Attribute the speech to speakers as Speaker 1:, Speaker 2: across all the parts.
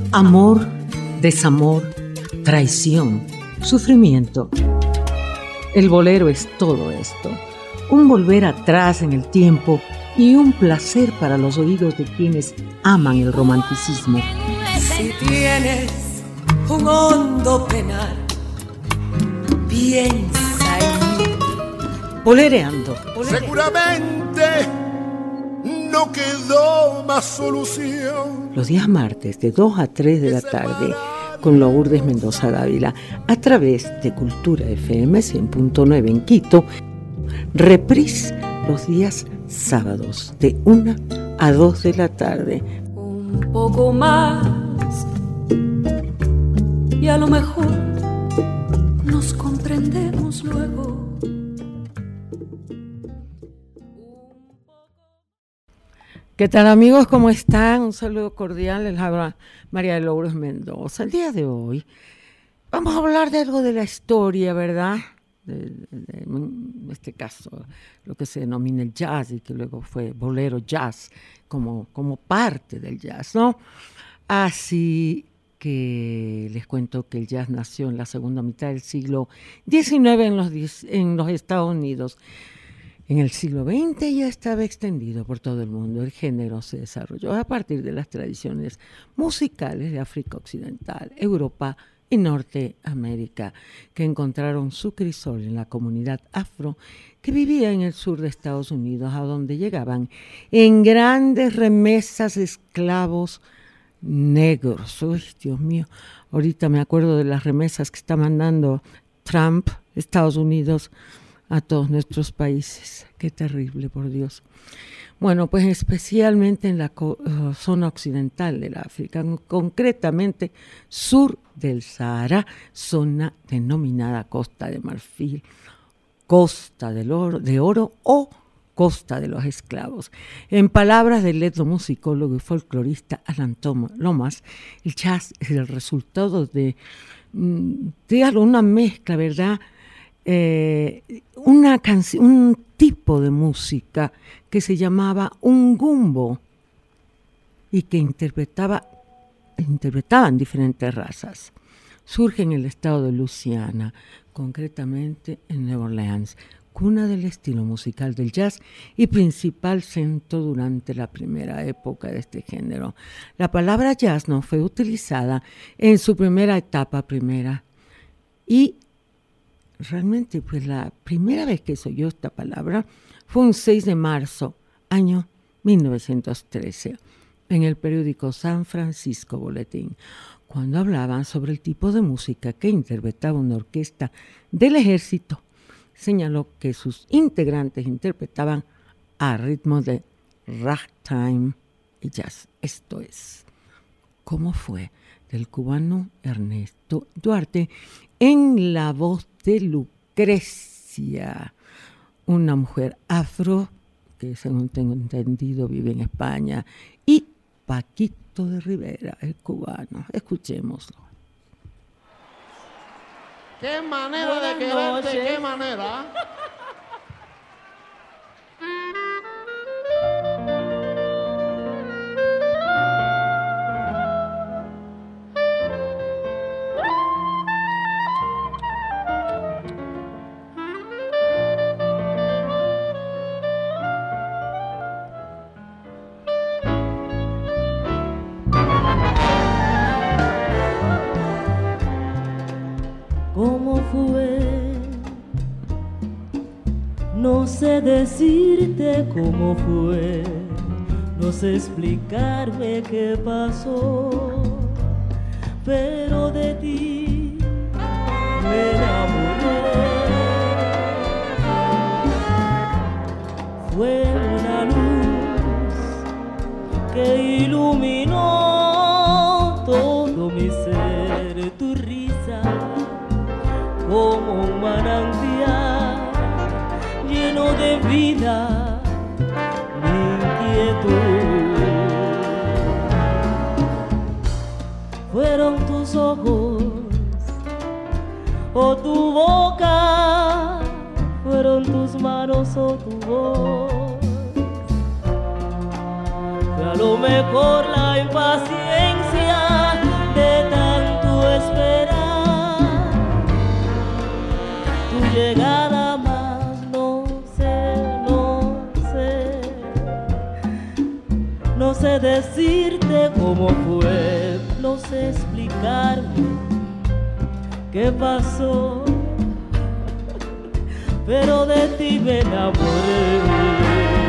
Speaker 1: Amor, desamor, traición, sufrimiento. El bolero es todo esto, un volver atrás en el tiempo y un placer para los oídos de quienes aman el romanticismo.
Speaker 2: Si tienes un hondo penal, piensa en mí.
Speaker 1: Bolereando.
Speaker 3: Seguramente no quedó más solución.
Speaker 1: Los días martes de 2 a 3 de la tarde con Lourdes Mendoza Dávila a través de Cultura FM 100.9 en Quito. Reprise los días sábados de 1 a 2 de la tarde.
Speaker 2: Un poco más y a lo mejor nos comprendemos luego.
Speaker 1: ¿Qué tal, amigos? ¿Cómo están? Un saludo cordial. Les habla María de Lourdes Mendoza. El día de hoy vamos a hablar de algo de la historia, ¿verdad? En este caso, lo que se denomina el jazz y que luego fue bolero jazz como parte del jazz, ¿no? Así que les cuento que el jazz nació en la segunda mitad del siglo XIX en los Estados Unidos. En el siglo XX ya estaba extendido por todo el mundo. El género se desarrolló a partir de las tradiciones musicales de África Occidental, Europa y Norteamérica, que encontraron su crisol en la comunidad afro que vivía en el sur de Estados Unidos, a donde llegaban en grandes remesas de esclavos negros. Uy, Dios mío, ahorita me acuerdo de las remesas que está mandando Trump, Estados Unidos, a todos nuestros países. Qué terrible, por Dios. Bueno, pues especialmente en la zona occidental del África, concretamente sur del Sahara, zona denominada Costa de Marfil, Costa de Oro o Costa de los Esclavos. En palabras del etnomusicólogo y folclorista Alan Lomas, el jazz es el resultado de una mezcla, ¿verdad?, un tipo de música que se llamaba un gumbo y que interpretaban diferentes razas. Surge en el estado de Luisiana, concretamente en Nueva Orleans, cuna del estilo musical del jazz y principal centro durante la primera época de este género. La palabra jazz no fue utilizada en su primera etapa y realmente, pues la primera vez que se oyó esta palabra fue un 6 de marzo, año 1913, en el periódico San Francisco Bulletin, cuando hablaban sobre el tipo de música que interpretaba una orquesta del ejército. Señaló que sus integrantes interpretaban a ritmo de ragtime y jazz. Esto es, ¿cómo fue?, del cubano Ernesto Duarte, en la voz de Lucrecia, una mujer afro que, según tengo entendido, vive en España, y Paquito de Rivera, el cubano. Escuchémoslo.
Speaker 4: ¡Qué manera de quererte! ¡Qué manera!
Speaker 5: ¿Cómo fue? No sé decirte cómo fue, no sé explicarme qué pasó, pero de ti me enamoré. Fue una luz que iluminó todo mi ser, tu risa como un manantial lleno de vida, mi inquietud. Fueron tus ojos o tu boca, fueron tus manos o tu voz. Fue a lo mejor la impaciencia No sé decirte cómo fue, no sé explicarme qué pasó, pero de ti me enamoré.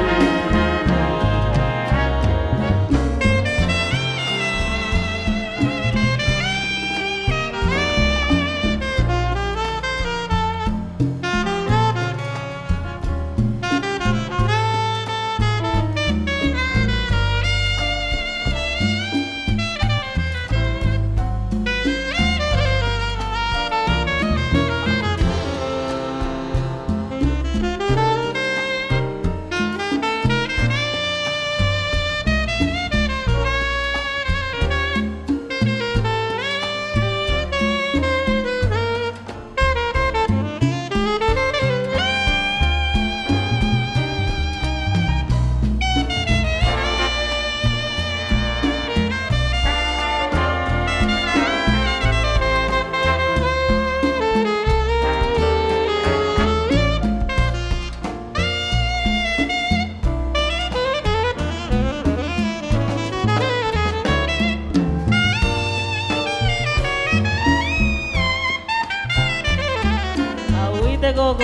Speaker 5: Coco.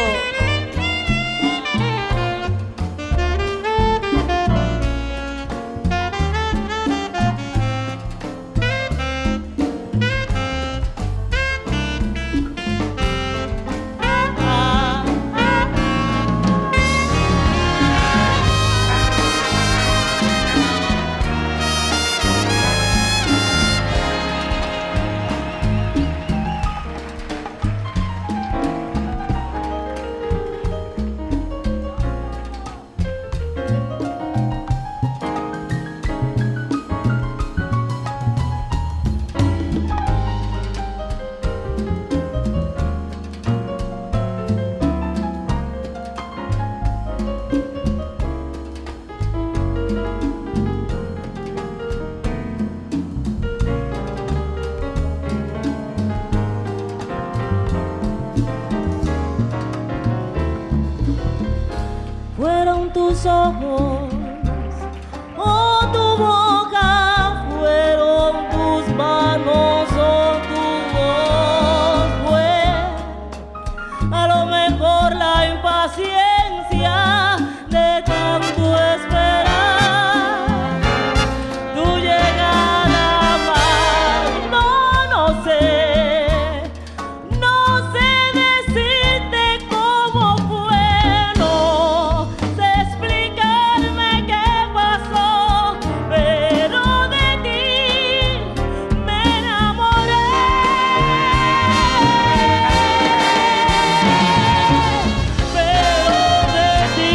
Speaker 5: Fueron tus ojos o tu boca, fueron tus manos o tu voz, fue a lo mejor la impaciencia de tanto esperar tu llegada más. No sé decirte cómo fue, no sé explicarme qué pasó, pero de ti me enamoré. Pero de ti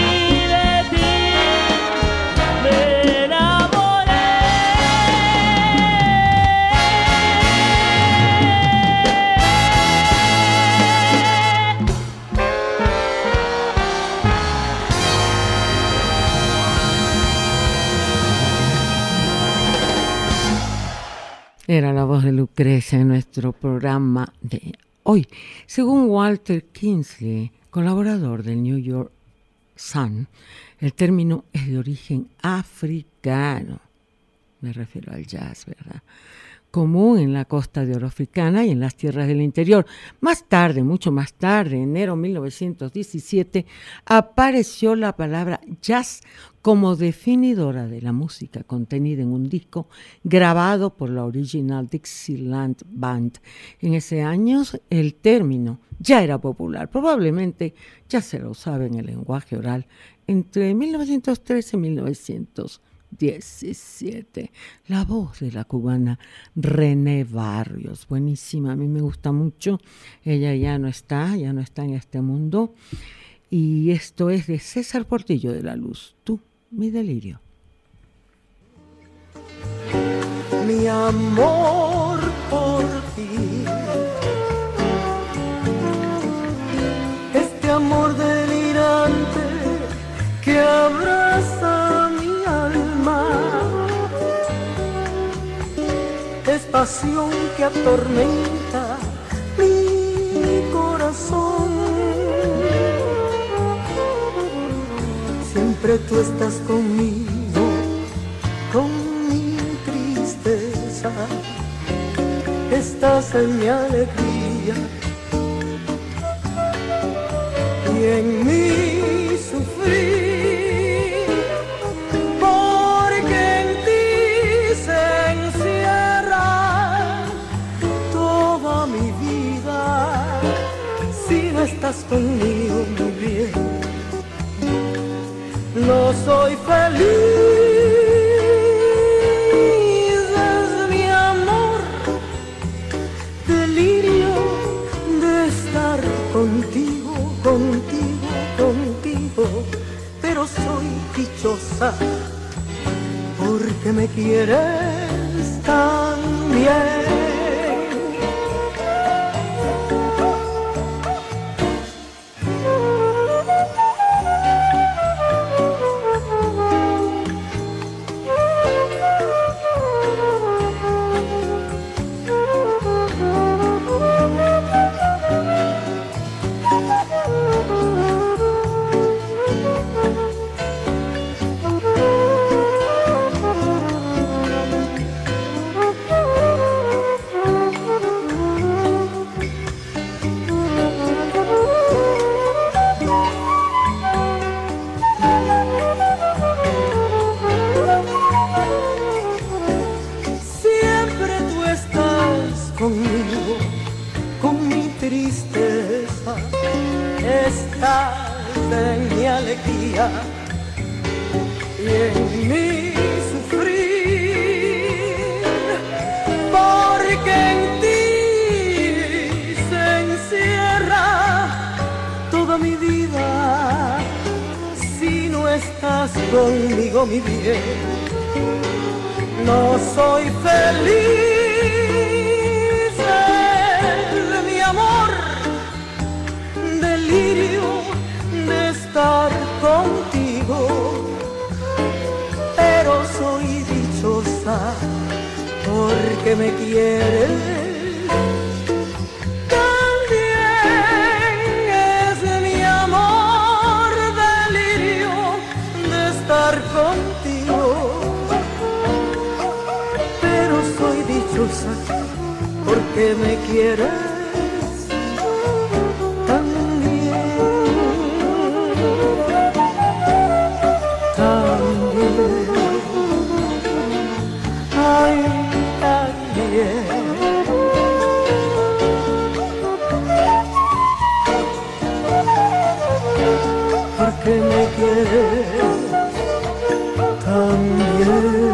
Speaker 5: me enamoré.
Speaker 1: Era la voz de Lucrecia en nuestro programa de hoy. Según Walter Kingsley, colaborador del New York Sun, el término es de origen africano. Me refiero al jazz, ¿verdad? Común en la costa de oro africana y en las tierras del interior. Más tarde, mucho más tarde, enero de 1917, apareció la palabra jazz como definidora de la música contenida en un disco grabado por la Original Dixieland Band. En ese año el término ya era popular, probablemente ya se lo usaba en el lenguaje oral entre 1913 y 1917. La voz de la cubana René Barrios, buenísima, a mí me gusta mucho. Ella ya no está en este mundo. Y esto es de César Portillo de la Luz, Tú, mi delirio.
Speaker 6: Mi amor por ti, este amor delirante que abraza mi alma, es pasión que atormenta mi corazón. Siempre tú estás conmigo, estás en mi alegría y en mi sufrir, porque en ti se encierra toda mi vida. Si no estás conmigo, muy bien, no soy feliz. Contigo, contigo, contigo, pero soy dichosa porque me quieres tan bien. Y en mi sufrir, porque en ti se encierra toda mi vida. Si no estás conmigo, mi bien, no soy feliz. Mi amor, delirio de estar contigo, pero soy dichosa porque me quieres también. Es mi amor, delirio de estar contigo, pero soy dichosa porque me quieres. Porque me quieres también.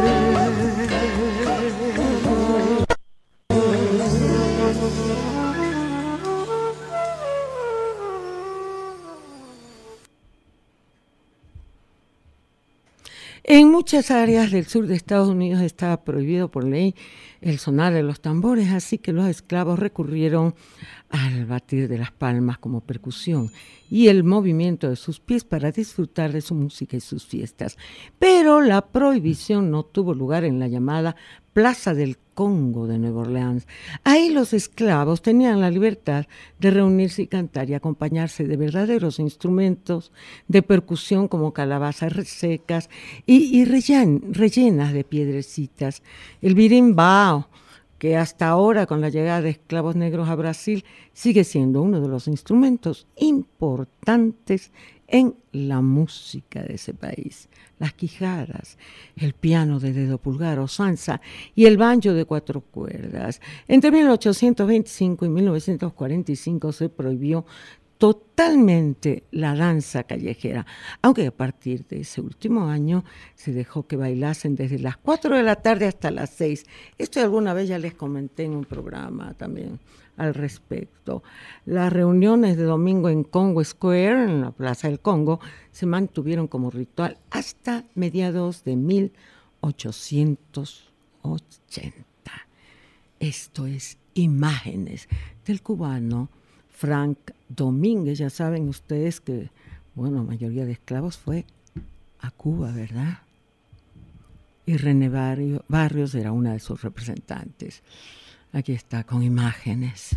Speaker 1: En muchas áreas del sur de Estados Unidos estaba prohibido por ley el sonar de los tambores, así que los esclavos recurrieron al batir de las palmas como percusión y el movimiento de sus pies para disfrutar de su música y sus fiestas. Pero la prohibición no tuvo lugar en la llamada Plaza del Congo de Nueva Orleans. Ahí los esclavos tenían la libertad de reunirse y cantar y acompañarse de verdaderos instrumentos de percusión como calabazas resecas y rellenas de piedrecitas. El birimbao, que hasta ahora con la llegada de esclavos negros a Brasil sigue siendo uno de los instrumentos importantes en la música de ese país. Las quijadas, el piano de dedo pulgar o zanza y el banjo de 4 cuerdas. Entre 1825 y 1945 se prohibió totalmente la danza callejera, aunque a partir de ese último año se dejó que bailasen desde las 4 de la tarde hasta las 6. Esto alguna vez ya les comenté en un programa también al respecto. Las reuniones de domingo en Congo Square, en la Plaza del Congo, se mantuvieron como ritual hasta mediados de 1880. Esto es Imágenes del cubano Frank Domínguez. Ya saben ustedes que, bueno, la mayoría de esclavos fue a Cuba, ¿verdad? Y René Barrios era una de sus representantes. Aquí está con Imágenes.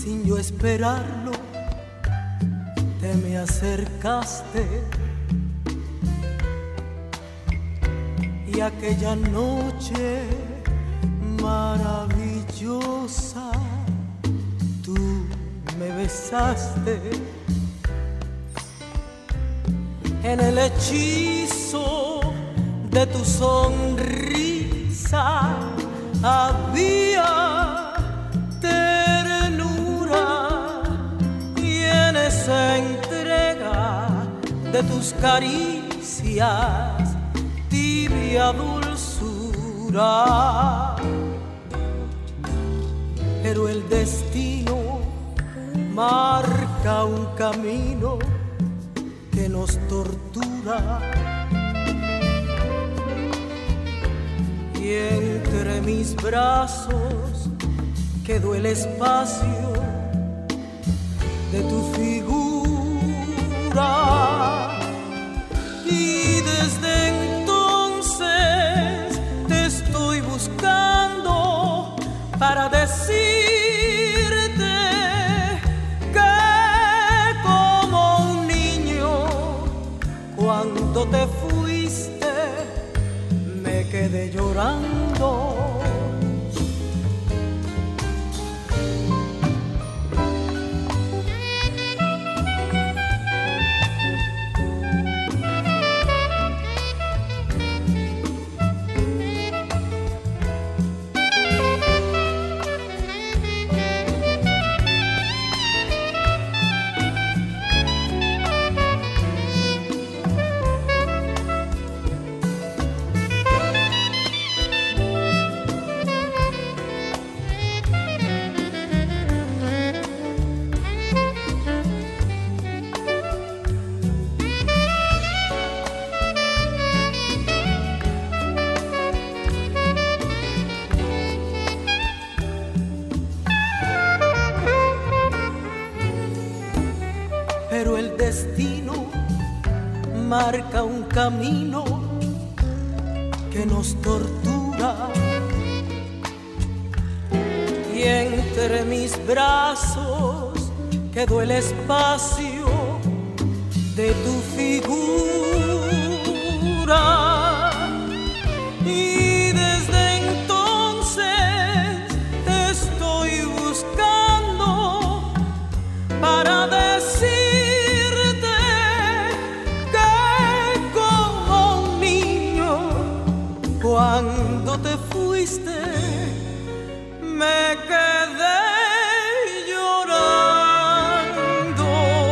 Speaker 6: sin yo esperarlo, te me acercaste. Y aquella noche maravillosa, tú me besaste. En el hechizo de tu sonrisa había ternura, y en esa entrega de tus caricias tibia dulzura. Pero el destino marca un camino que nos tortura, y entre mis brazos quedó el espacio de tu figura, y desde entonces te estoy buscando para decirte que como un niño cuando te fuiste me quedé llorando. Pero el destino marca un camino que nos tortura, y entre mis brazos quedó el espacio de tu figura, y desde entonces te estoy buscando para decir cuando te fuiste me quedé llorando.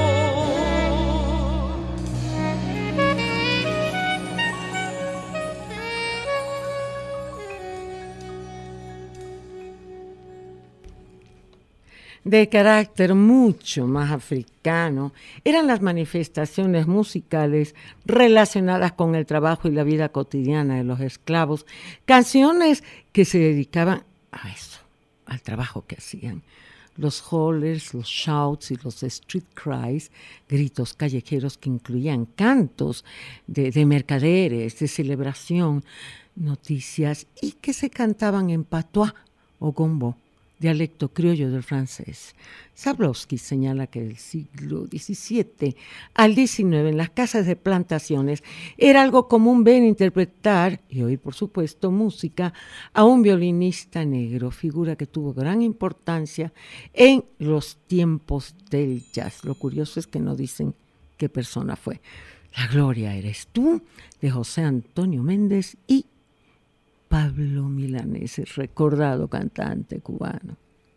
Speaker 1: De carácter mucho más africano eran las manifestaciones musicales relacionadas con el trabajo y la vida cotidiana de los esclavos, canciones que se dedicaban a eso, al trabajo que hacían. Los hollers, los shouts y los street cries, gritos callejeros que incluían cantos de mercaderes, de celebración, noticias, y que se cantaban en patois o gombo, dialecto criollo del francés. Zablowski señala que del siglo XVII al XIX en las casas de plantaciones era algo común ver interpretar y oír, por supuesto, música a un violinista negro, figura que tuvo gran importancia en los tiempos del jazz. Lo curioso es que no dicen qué persona fue. La gloria eres tú, de José Antonio Méndez y Pablo Milanés, el recordado cantante cubano.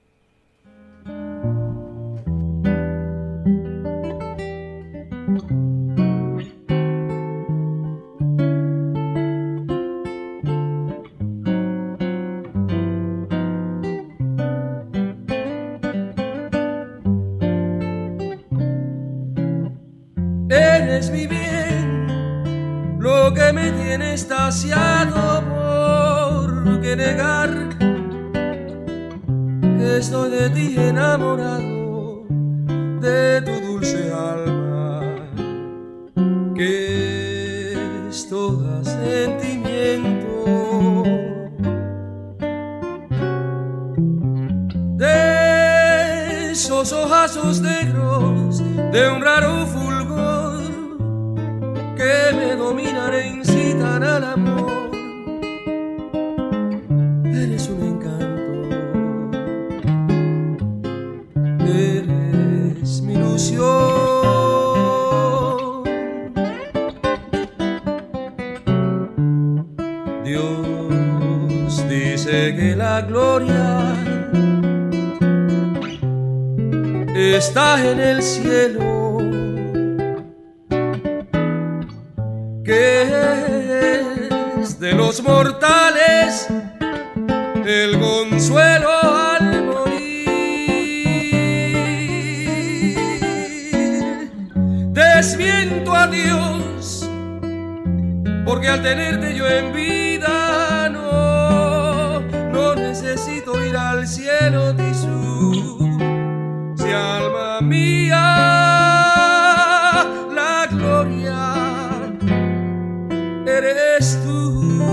Speaker 7: Eres mi bien, lo que me tiene extasiado, por qué negar que estoy de ti enamorado, de tu dulce alma, que es toda sentimiento. inmensos ojazos negros de un raro fulgor que me dominan e incitan al amor. Eres un encanto, eres mi ilusión. Dios dice que la gloria está en el cielo, que es de los mortales el consuelo al morir. Desmiento a Dios, porque al tenerte yo en vida no necesito ir al cielo, Tisú. Si alma mía, la gloria eres tú.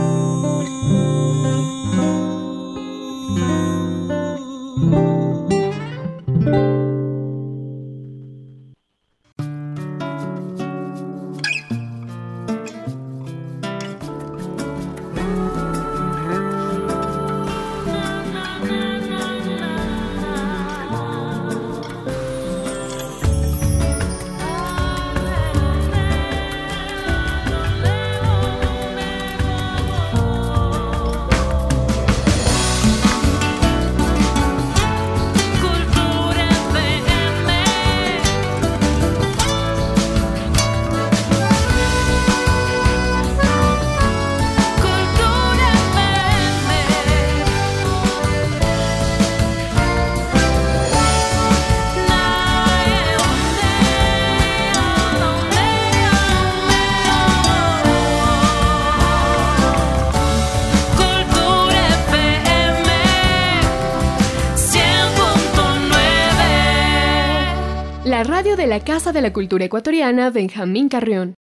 Speaker 8: La radio de la Casa de la Cultura Ecuatoriana, Benjamín Carrión.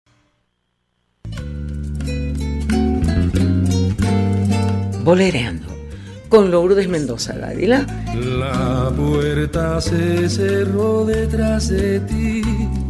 Speaker 1: Bolereando, con Lourdes Mendoza Dávila.
Speaker 7: La puerta se cerró detrás de ti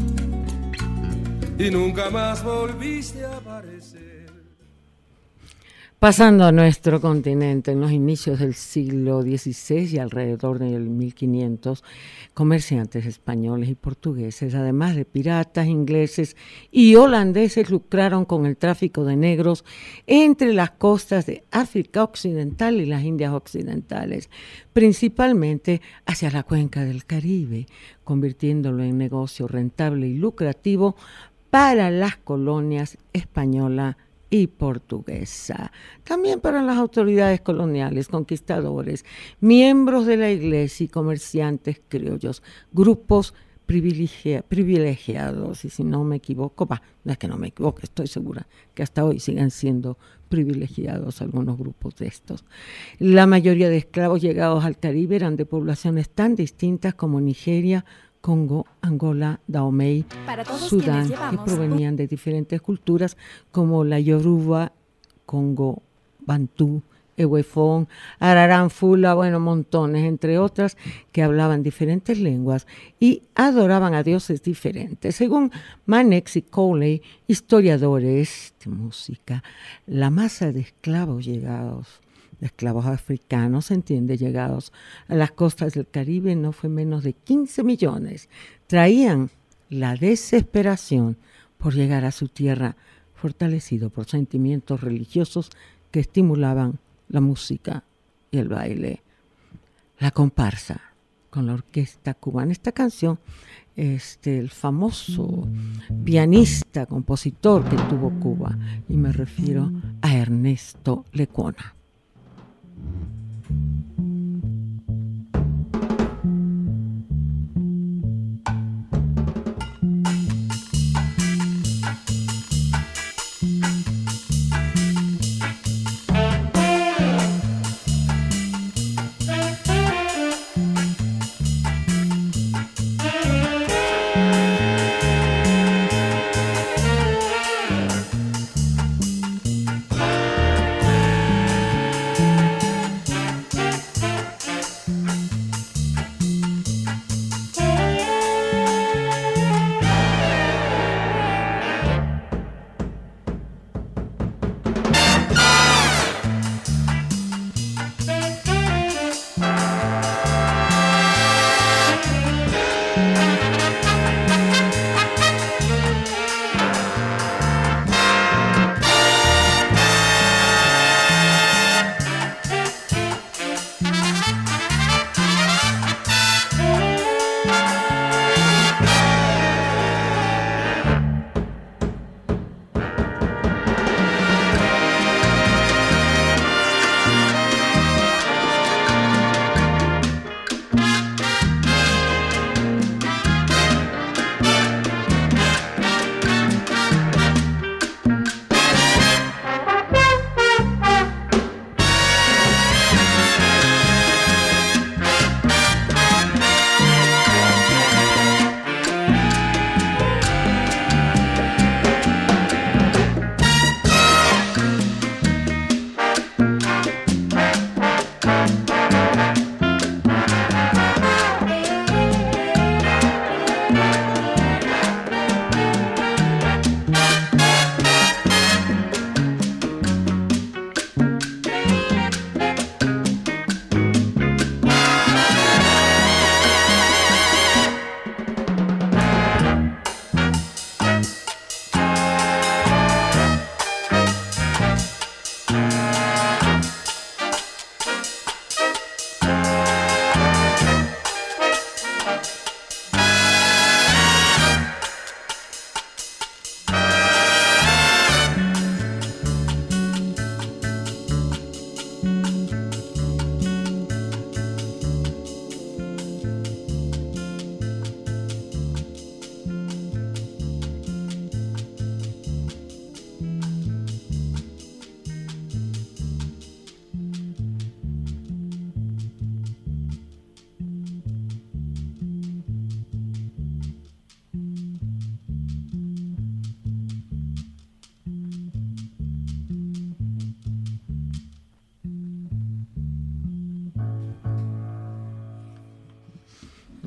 Speaker 7: y nunca más volviste a aparecer.
Speaker 1: Pasando a nuestro continente, en los inicios del siglo XVI y alrededor del 1500, comerciantes españoles y portugueses, además de piratas ingleses y holandeses, lucraron con el tráfico de negros entre las costas de África Occidental y las Indias Occidentales, principalmente hacia la cuenca del Caribe, convirtiéndolo en negocio rentable y lucrativo para las colonias española y portuguesa, también para las autoridades coloniales, conquistadores, miembros de la iglesia y comerciantes criollos, grupos privilegiados, y si no me equivoco, no es que no me equivoque, estoy segura que hasta hoy siguen siendo privilegiados algunos grupos de estos. La mayoría de esclavos llegados al Caribe eran de poblaciones tan distintas como Nigeria, Congo, Angola, Dahomey, Sudán, que provenían de diferentes culturas como la Yoruba, Congo, Bantú, Ewefón, Ararán, Fula, bueno, montones, entre otras, que hablaban diferentes lenguas y adoraban a dioses diferentes. Según Mannix y Cowley, historiadores de música, la masa de esclavos africanos, se entiende, llegados a las costas del Caribe, no fue menos de 15 millones. Traían la desesperación por llegar a su tierra, fortalecido por sentimientos religiosos que estimulaban la música y el baile. La comparsa con la orquesta cubana. Esta canción, el famoso pianista, compositor que tuvo Cuba, y me refiero a Ernesto Lecuona.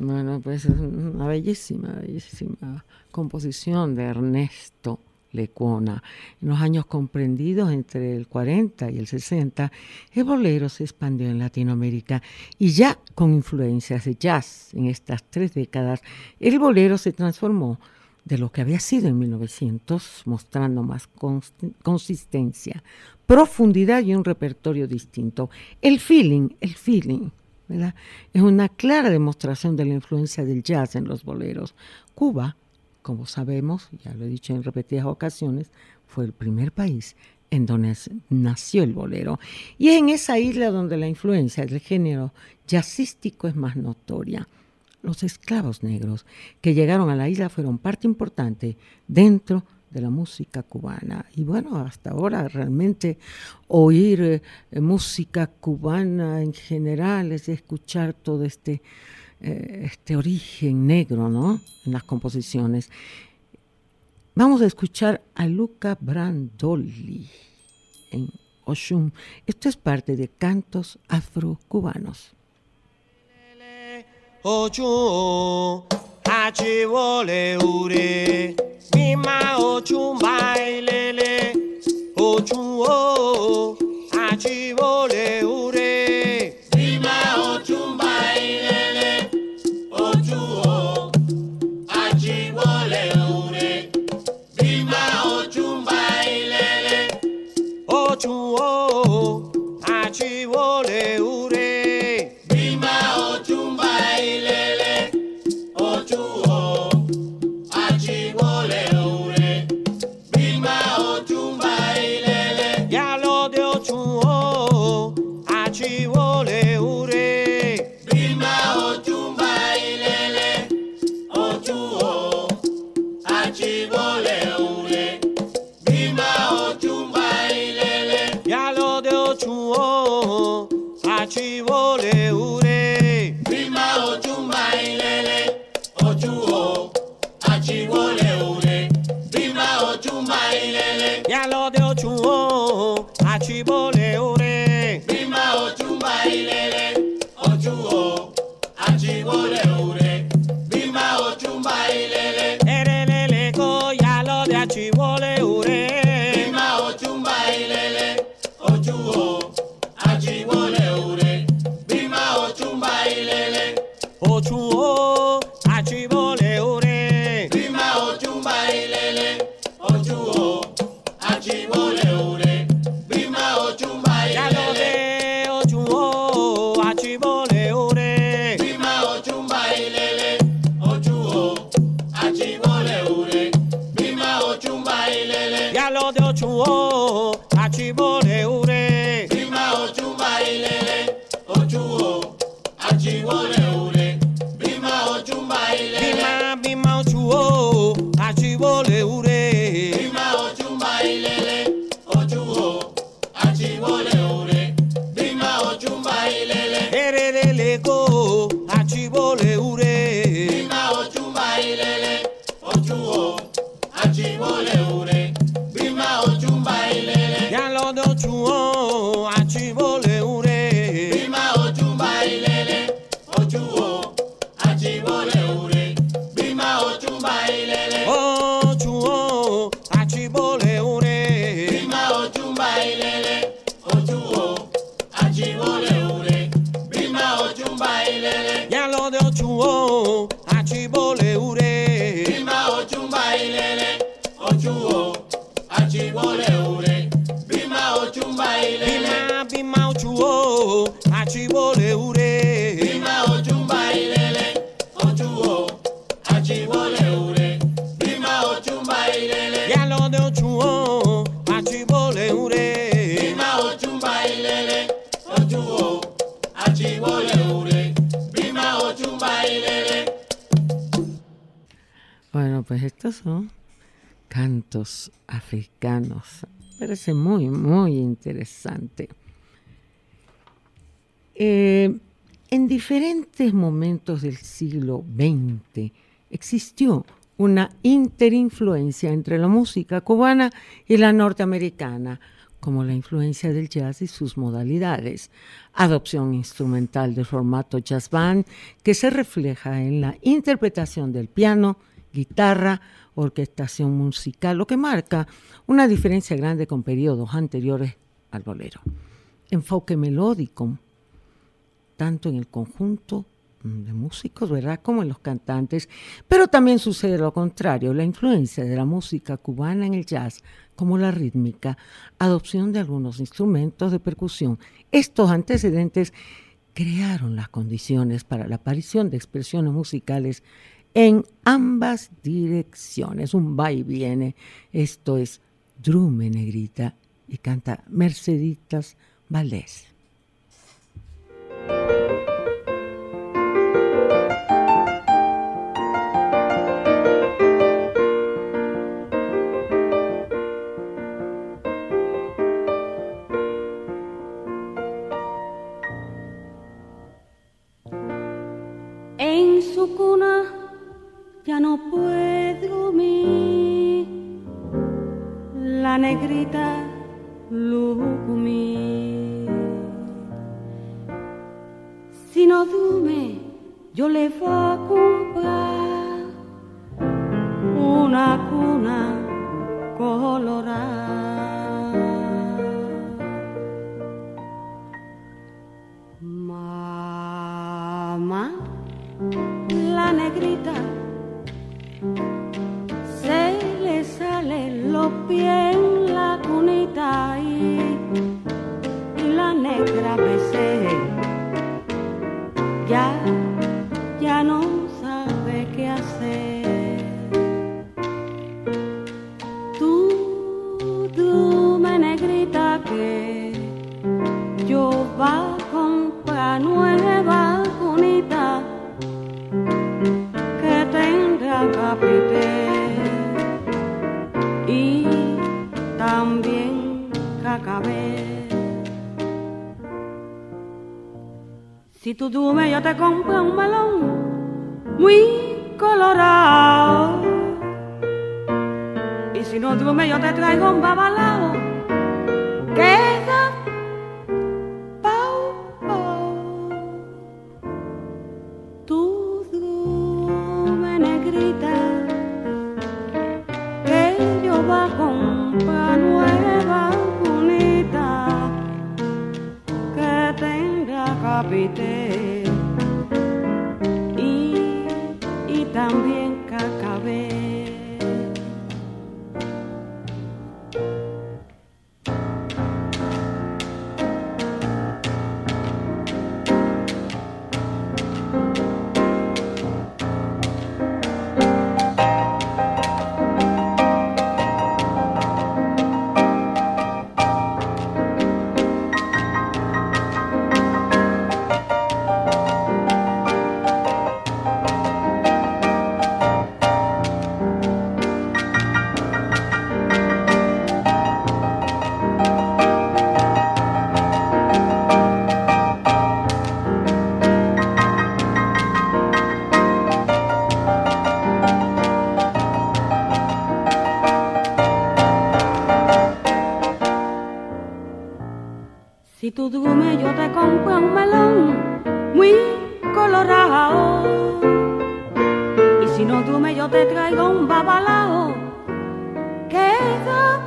Speaker 1: Bueno, pues es una bellísima composición de Ernesto Lecuona. En los años comprendidos entre el 40 y el 60, el bolero se expandió en Latinoamérica y ya con influencias de jazz en estas 3 décadas, el bolero se transformó de lo que había sido en 1900, mostrando más consistencia, profundidad y un repertorio distinto. El feeling, ¿verdad? Es una clara demostración de la influencia del jazz en los boleros. Cuba, como sabemos, ya lo he dicho en repetidas ocasiones, fue el primer país en donde nació el bolero. Y es en esa isla donde la influencia del género jazzístico es más notoria. Los esclavos negros que llegaron a la isla fueron parte importante dentro de la música cubana. Y bueno, hasta ahora realmente oír música cubana en general es escuchar todo este origen negro, ¿no?, en las composiciones. Vamos a escuchar a Luca Brandoli en Oshun. Esto es parte de Cantos Afrocubanos.
Speaker 9: Ochu, hachi vole ure, mima ochu bailele, ochu o, hachi vole ure, mima ochu bailele, ochu o, hachi vole ure, mima ochu bailele, ochu o, hachi vole ure.
Speaker 1: Bueno, pues estos son cantos africanos. Me parece muy, muy interesante. En diferentes momentos del siglo XX existió una interinfluencia entre la música cubana y la norteamericana. como la influencia del jazz y sus modalidades, adopción instrumental del formato jazz band que se refleja en la interpretación del piano, guitarra, orquestación musical, lo que marca una diferencia grande con periodos anteriores al bolero. Enfoque melódico, tanto en el conjunto de músicos, ¿verdad?, como en los cantantes, pero también sucede lo contrario, la influencia de la música cubana en el jazz, como la rítmica, adopción de algunos instrumentos de percusión. Estos antecedentes crearon las condiciones para la aparición de expresiones musicales en ambas direcciones, un va y viene. Esto es Drume Negrita y canta Merceditas Valdés.
Speaker 10: En su cuna ya no puede dormir la negrita Lucumí. Si no duerme, yo le voy a comprar una cuna colorada. Mamá, la negrita se le sale los pies en la cunita y la negra besé ya no sabe qué hacer. Tú me negrita que yo va a comprar nueva cunita que tendrá capitel y también cacabel. Si tú duermes yo te compro un melón muy colorado, y si no duermes yo te traigo un babalao que da pau pau. Tú duermes negrita que yo va a comprar nueva cunita que tenga capitel y también cacabel. Si tú duermes yo te compro un melón muy colorado, y si no duermes yo te traigo un babalao que da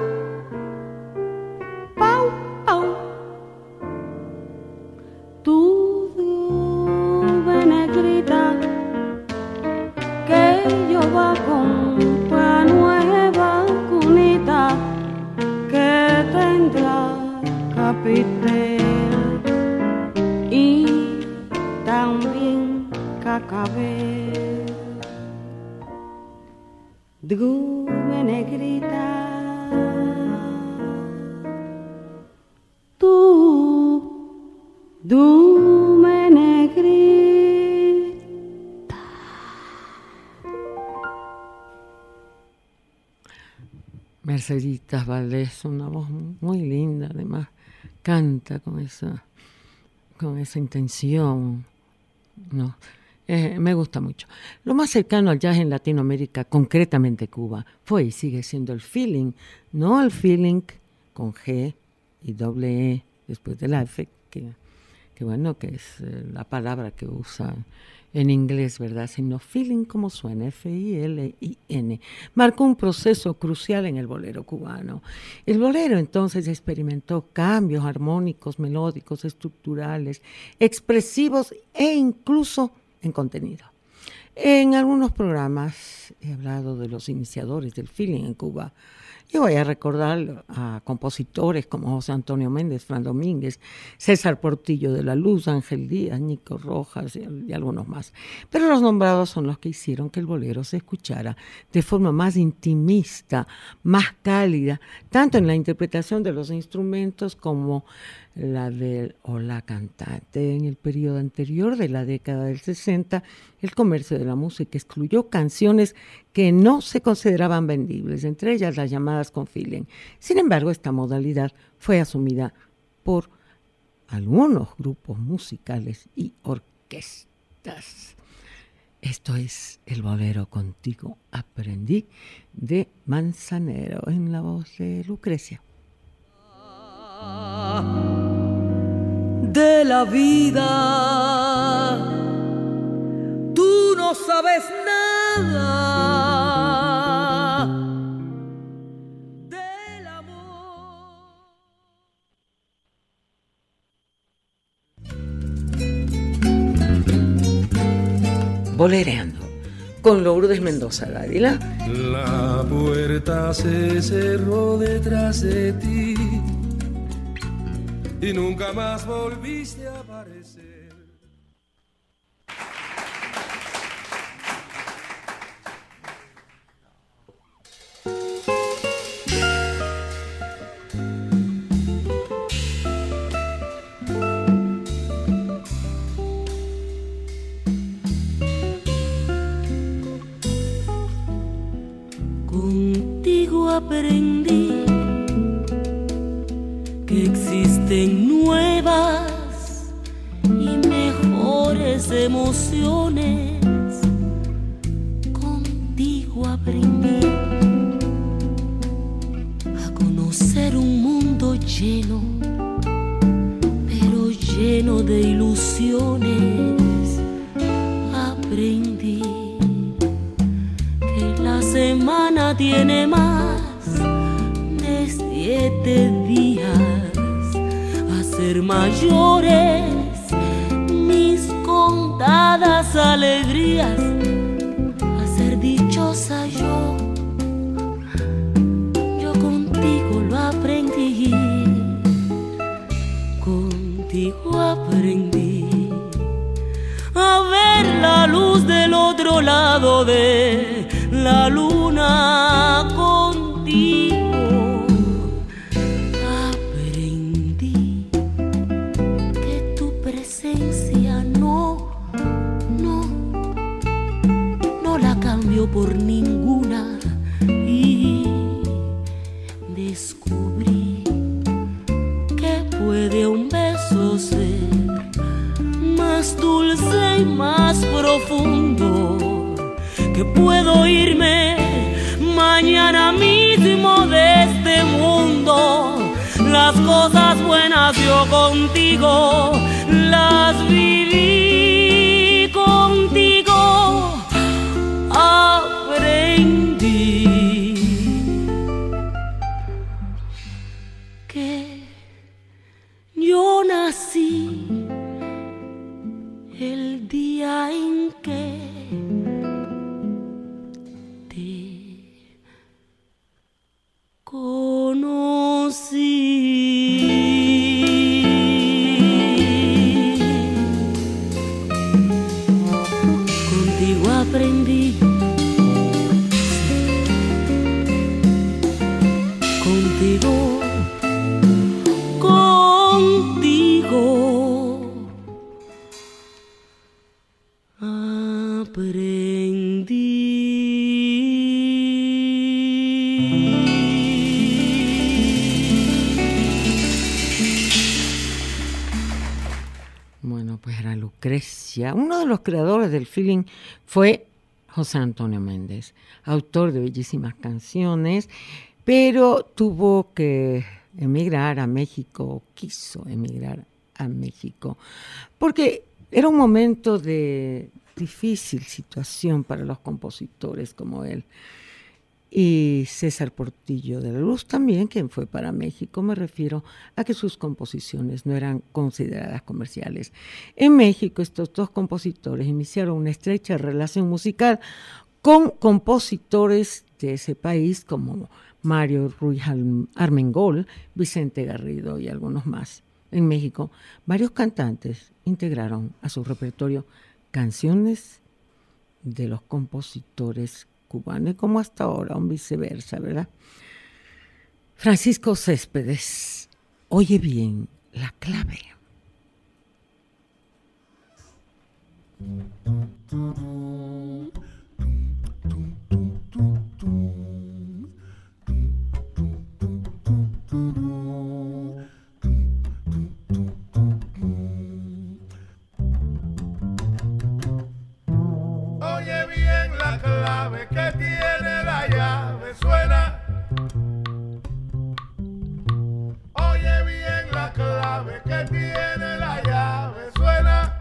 Speaker 10: pau pau. Tú duermes negrita que yo voy a comprar nueva cunita que tendrá capitel y también cacabel. Duerme negrita, tú duerme negrita.
Speaker 1: Merceditas Valdés, una voz muy linda, además canta con esa intención, ¿no? Me gusta mucho. Lo más cercano al jazz en Latinoamérica, concretamente Cuba, fue y sigue siendo el feeling, no el feeling con G, y doble E después de la F, que bueno, que es la palabra que usa en inglés, ¿verdad? Sino feeling como suena, F-I-L-I-N. Marcó un proceso crucial en el bolero cubano. El bolero entonces experimentó cambios armónicos, melódicos, estructurales, expresivos e incluso en contenido. En algunos programas he hablado de los iniciadores del feeling en Cuba. Yo voy a recordar a compositores como José Antonio Méndez, Fran Domínguez, César Portillo de la Luz, Ángel Díaz, Nico Rojas y algunos más. Pero los nombrados son los que hicieron que el bolero se escuchara de forma más intimista, más cálida, tanto en la interpretación de los instrumentos como la cantante. En el periodo anterior de la década del 60, el comercio de la música excluyó canciones que no se consideraban vendibles, entre ellas las llamadas con feeling. Sin embargo, esta modalidad fue asumida por algunos grupos musicales y orquestas. Esto es el bolero Contigo Aprendí de Manzanero, en la voz de Lucrecia.
Speaker 6: De la vida tú no sabes nada, del amor.
Speaker 1: Bolereando con Lourdes Mendoza Dávila.
Speaker 7: La puerta se cerró detrás de ti y nunca más volviste a aparecer.
Speaker 5: Contigo aprendí que existen nuevas y mejores emociones. Contigo aprendí a conocer un mundo lleno, pero lleno de ilusiones. Aprendí que la semana tiene más de 7 días, a ser mayores mis contadas alegrías, a ser dichosa yo contigo lo aprendí, contigo aprendí a ver la luz del otro lado de la luna. Contigo aprendí que tu presencia no la cambio por ninguna, y descubrí que puede un beso ser más dulce y más profundo, que puedo irme mañana mismo de este mundo. Las cosas buenas yo contigo las viví, contigo aprendí que yo nací el día en que contigo aprendí, contigo
Speaker 1: Bueno, pues era Lucrecia. Uno de los creadores del feeling fue José Antonio Méndez, autor de bellísimas canciones, pero tuvo que emigrar a México, quiso emigrar a México, porque era un momento de difícil situación para los compositores como él. Y César Portillo de la Luz también, quien fue para México. Me refiero a que sus composiciones no eran consideradas comerciales. En México, estos dos compositores iniciaron una estrecha relación musical con compositores de ese país como Mario Ruiz Armengol, Vicente Garrido y algunos más. En México, varios cantantes integraron a su repertorio canciones de los compositores cubanos, como hasta ahora, o viceversa, ¿verdad? Francisco Céspedes, oye bien la clave.
Speaker 3: Oye bien la clave que tiene la llave, suena. Oye bien la clave que tiene la llave, suena.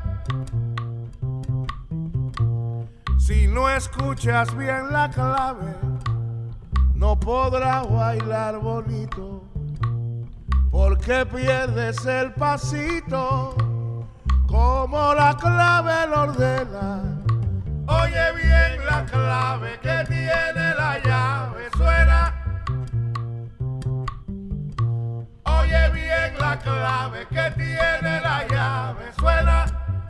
Speaker 3: Si no escuchas bien la clave, no podrás bailar bonito, porque pierdes el pasito como la clave lo ordena. Oye bien la clave que tiene la llave, suena. Oye bien la clave que tiene la llave, suena.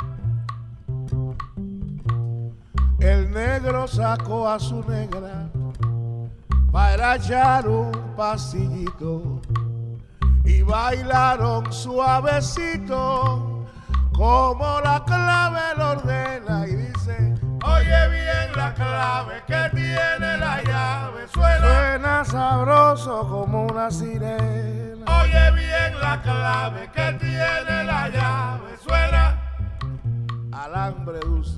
Speaker 3: El negro sacó a su negra para echar un pasillito y bailaron suavecito como la clave lo ordena, y dice: oye bien la clave que tiene la llave, suena. Suena sabroso como una sirena. Oye bien la clave que tiene la llave, suena. Alambre dulce.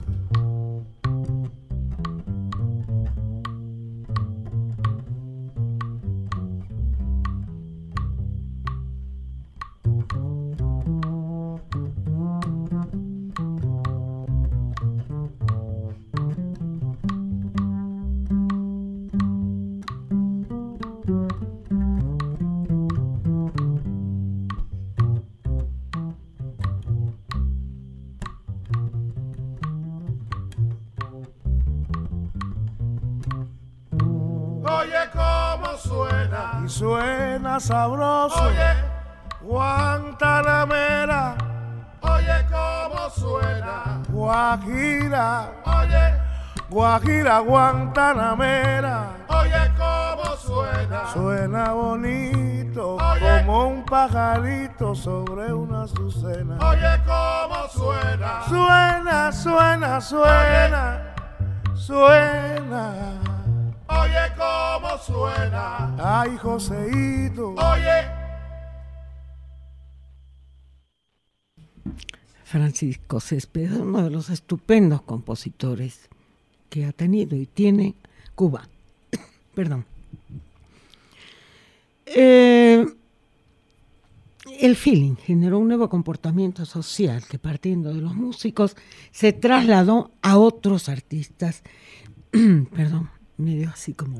Speaker 3: Oye cómo suena, y suena sabroso. Oye, Guantanamera. Oye cómo suena, Guajira. Oye, Guajira, Guantanamera. Oye cómo suena, suena bonito. Oye, como un pajarito sobre una azucena. Oye cómo suena, suena, suena, suena, suena. Oye cómo suena, ay Joseito. Oye.
Speaker 1: Francisco Céspedes, uno de los estupendos compositores que ha tenido y tiene Cuba. Perdón. El feeling generó un nuevo comportamiento social que, partiendo de los músicos, se trasladó a otros artistas. Perdón, medio así como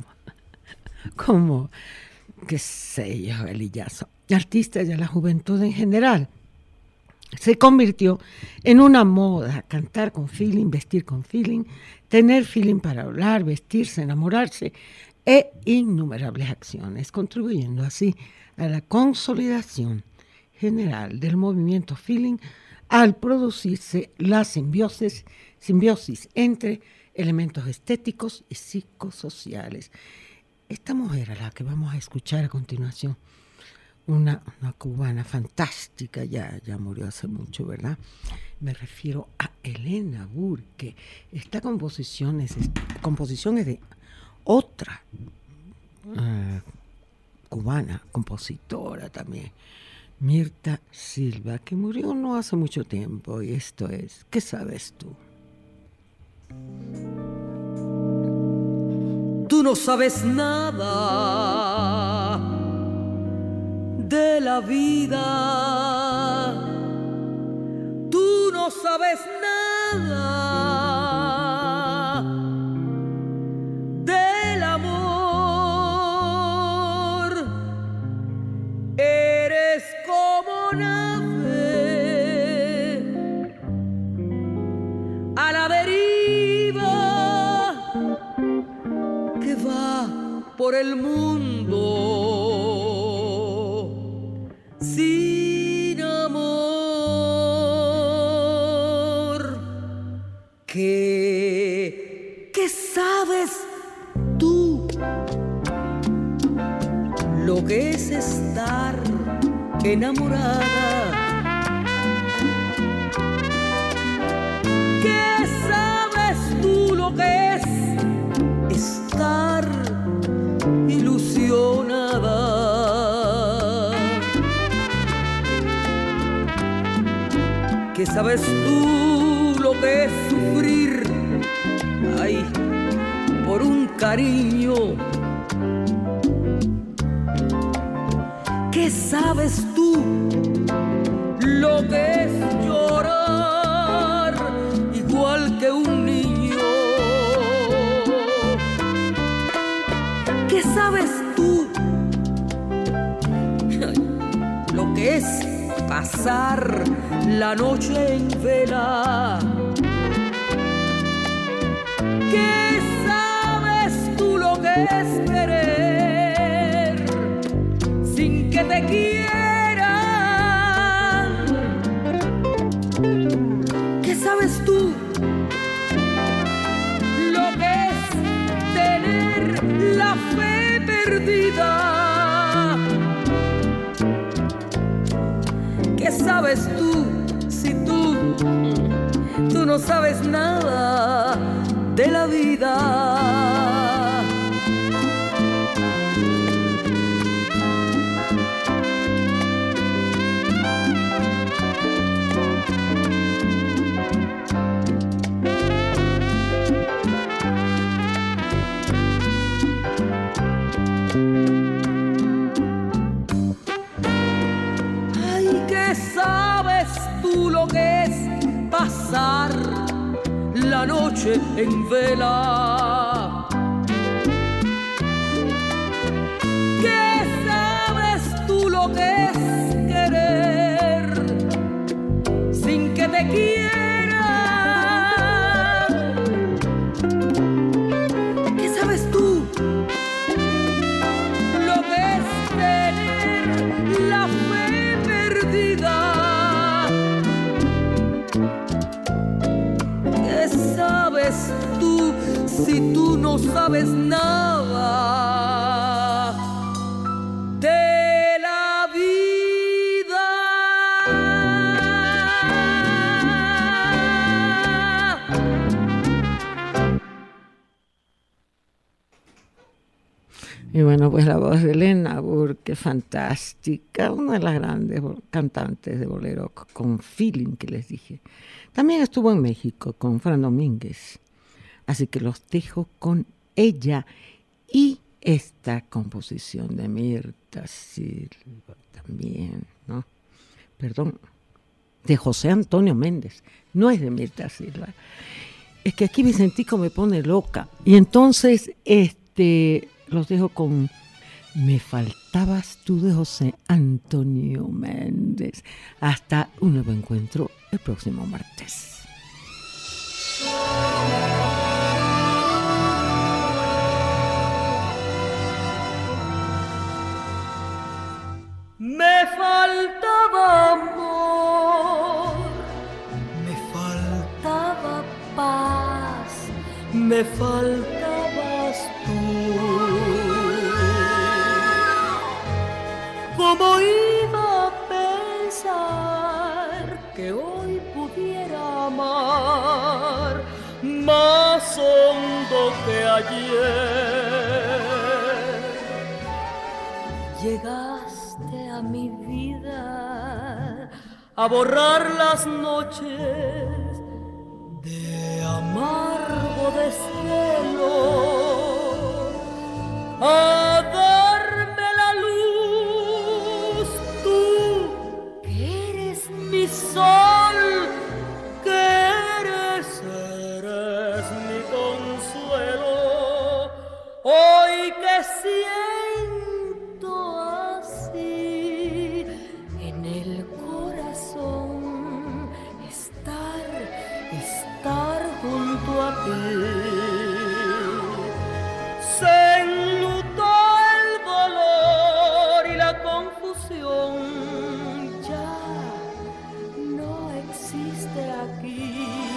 Speaker 1: qué sé yo, galillazo. Artistas y a la juventud en general. Se convirtió en una moda cantar con feeling, vestir con feeling, tener feeling para hablar, vestirse, enamorarse e innumerables acciones, contribuyendo así a la consolidación general del movimiento feeling al producirse la simbiosis entre elementos estéticos y psicosociales. Esta mujer a la que vamos a escuchar a continuación, una cubana fantástica, ya murió hace mucho, ¿verdad? Me refiero a Elena Burke. Esta composición es de otra cubana, compositora también, Mirta Silva, que murió no hace mucho tiempo, y esto es ¿Qué sabes tú?
Speaker 6: Tú no sabes nada de la vida. Tú no sabes nada del amor. Eres como nave a la deriva que va por el mundo sin amor. ¿Qué sabes tú? Lo que es estar enamorada. ¿Qué sabes tú lo que es estar ilusionada? ¿Qué sabes tú lo que es sufrir, ay, por un cariño? ¿Qué sabes tú lo que es llorar igual que un niño? ¿Qué sabes tú lo que es pasar la noche en vela? ¿Qué sabes tú lo que es querer sin que te quieran? ¿Qué sabes tú lo que es tener la fe perdida? ¿Qué sabes tú si tú no sabes nada de la vida? Lo que es pasar la noche en vela. ¿Qué sabes tú lo que es querer sin que te quieran? ¿Qué sabes tú lo que es tener la fe perdida? ¿Qué sabes tú si tú no sabes nada de la vida?
Speaker 1: Y bueno, pues la voz de Elena Burke, fantástica, una de las grandes cantantes de bolero con feeling que les dije. También estuvo en México con Fran Domínguez. Así que los dejo con ella y esta composición de Mirta Silva también, ¿no? Perdón, de José Antonio Méndez, no es de Mirta Silva. Es que aquí Vicentico me pone loca. Y entonces, los dejo con Me faltabas tú de José Antonio Méndez. Hasta un nuevo encuentro el próximo martes.
Speaker 6: Me faltaba amor, me faltaba paz, me faltabas tú. ¿Cómo iba a pensar que hoy pudiera amar más hondo que ayer? Llegaste a mi vida a borrar las noches de amargo desvelo, a darme la luz tú
Speaker 5: consuelo, hoy que siento así en el corazón estar junto a ti. Se enlutó el dolor y la confusión, ya no existe aquí.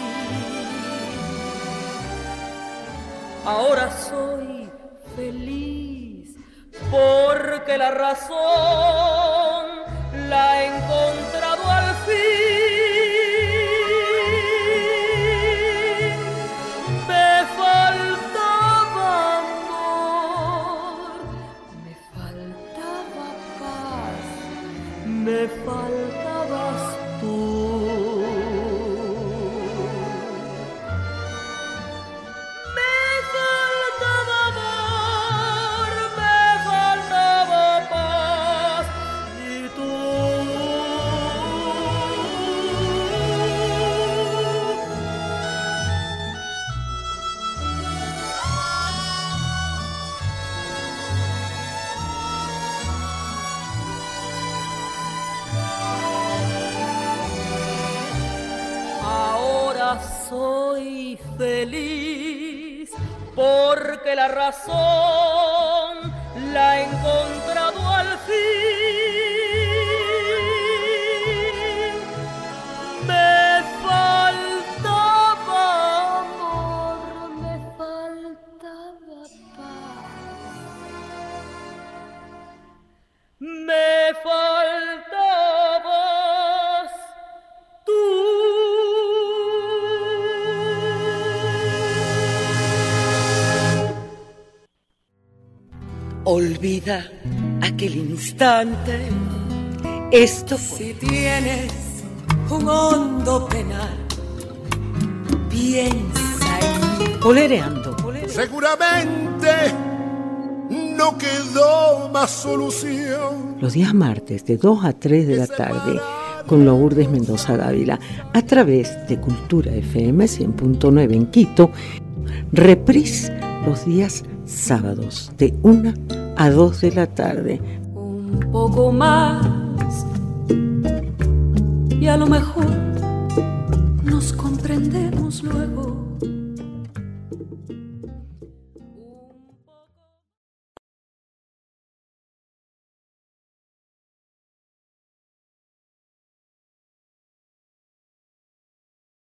Speaker 5: Ahora soy feliz porque la razón la he encontrado al fin. Me faltaba amor, me faltaba paz, me faltabas tú. Soy feliz porque la razón la he encontrado al fin. Me faltaba amor, me faltaba paz, me faltabas tú.
Speaker 6: Olvida aquel instante. Esto si tienes un hondo penal, piensa en
Speaker 1: Polereando.
Speaker 3: Seguramente no quedó más solución.
Speaker 1: Los días martes de 2 a 3 de la tarde con Lourdes Mendoza Dávila a través de Cultura FM 100.9 en Quito. Reprise los días sábados de 1 a 2 de la tarde.
Speaker 2: Un poco más y a lo mejor nos comprendemos luego.